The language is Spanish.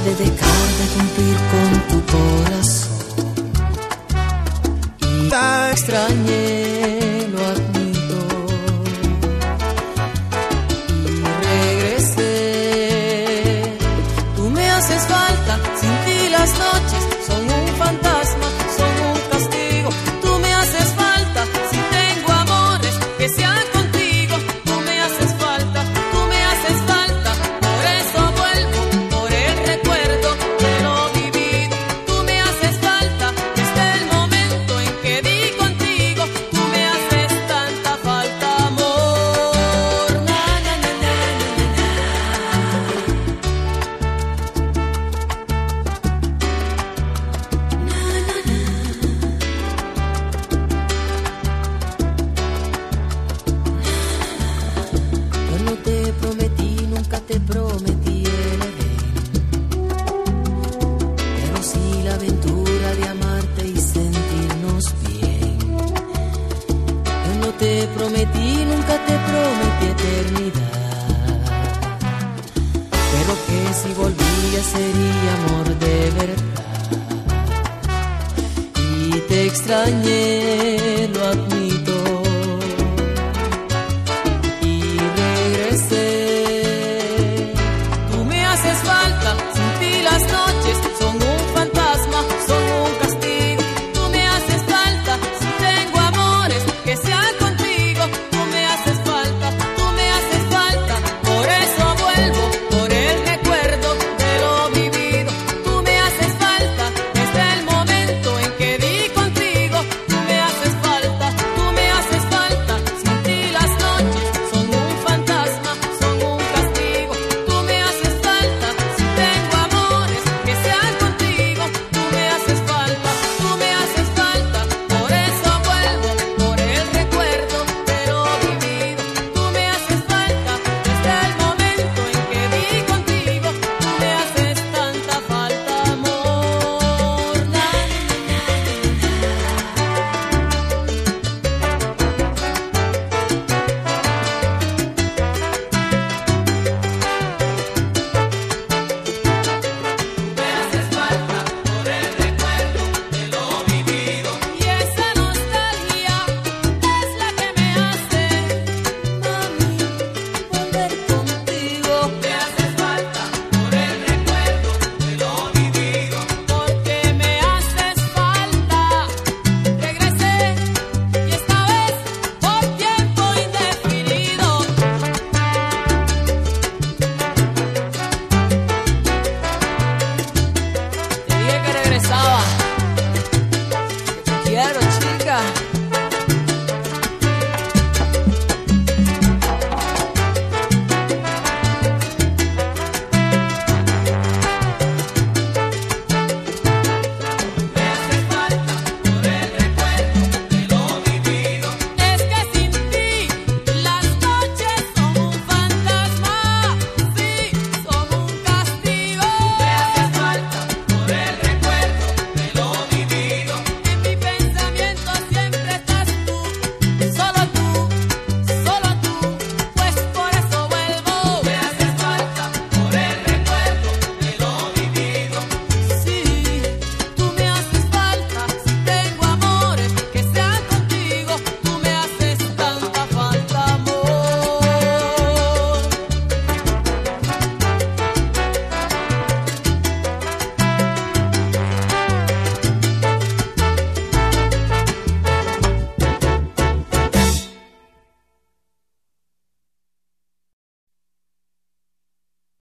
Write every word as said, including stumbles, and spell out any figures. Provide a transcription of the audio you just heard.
de dejar de cumplir con tu corazón. Y te extrañé, lo admito, y regresé. Tú me haces falta, sin ti las noches son un fantasma, son un castigo. Tú me haces falta, si tengo amores que sean contigo. Tú me haces falta, tú me haces falta, por eso vuelvo, por el recuerdo de lo vivido. Tú me haces falta, desde el momento en que di contigo. Tú me haces tanta falta, amor. Na, na, na, na, na, Yo no te prometí, nunca te prometí el Edén, pero sí la aventura de amarte y sentirnos bien. Yo no te prometí, nunca te prometí eternidad, pero que si volvía sería amor de verdad. Y te extrañé, lo admito, y regresé. Tú me haces falta, sin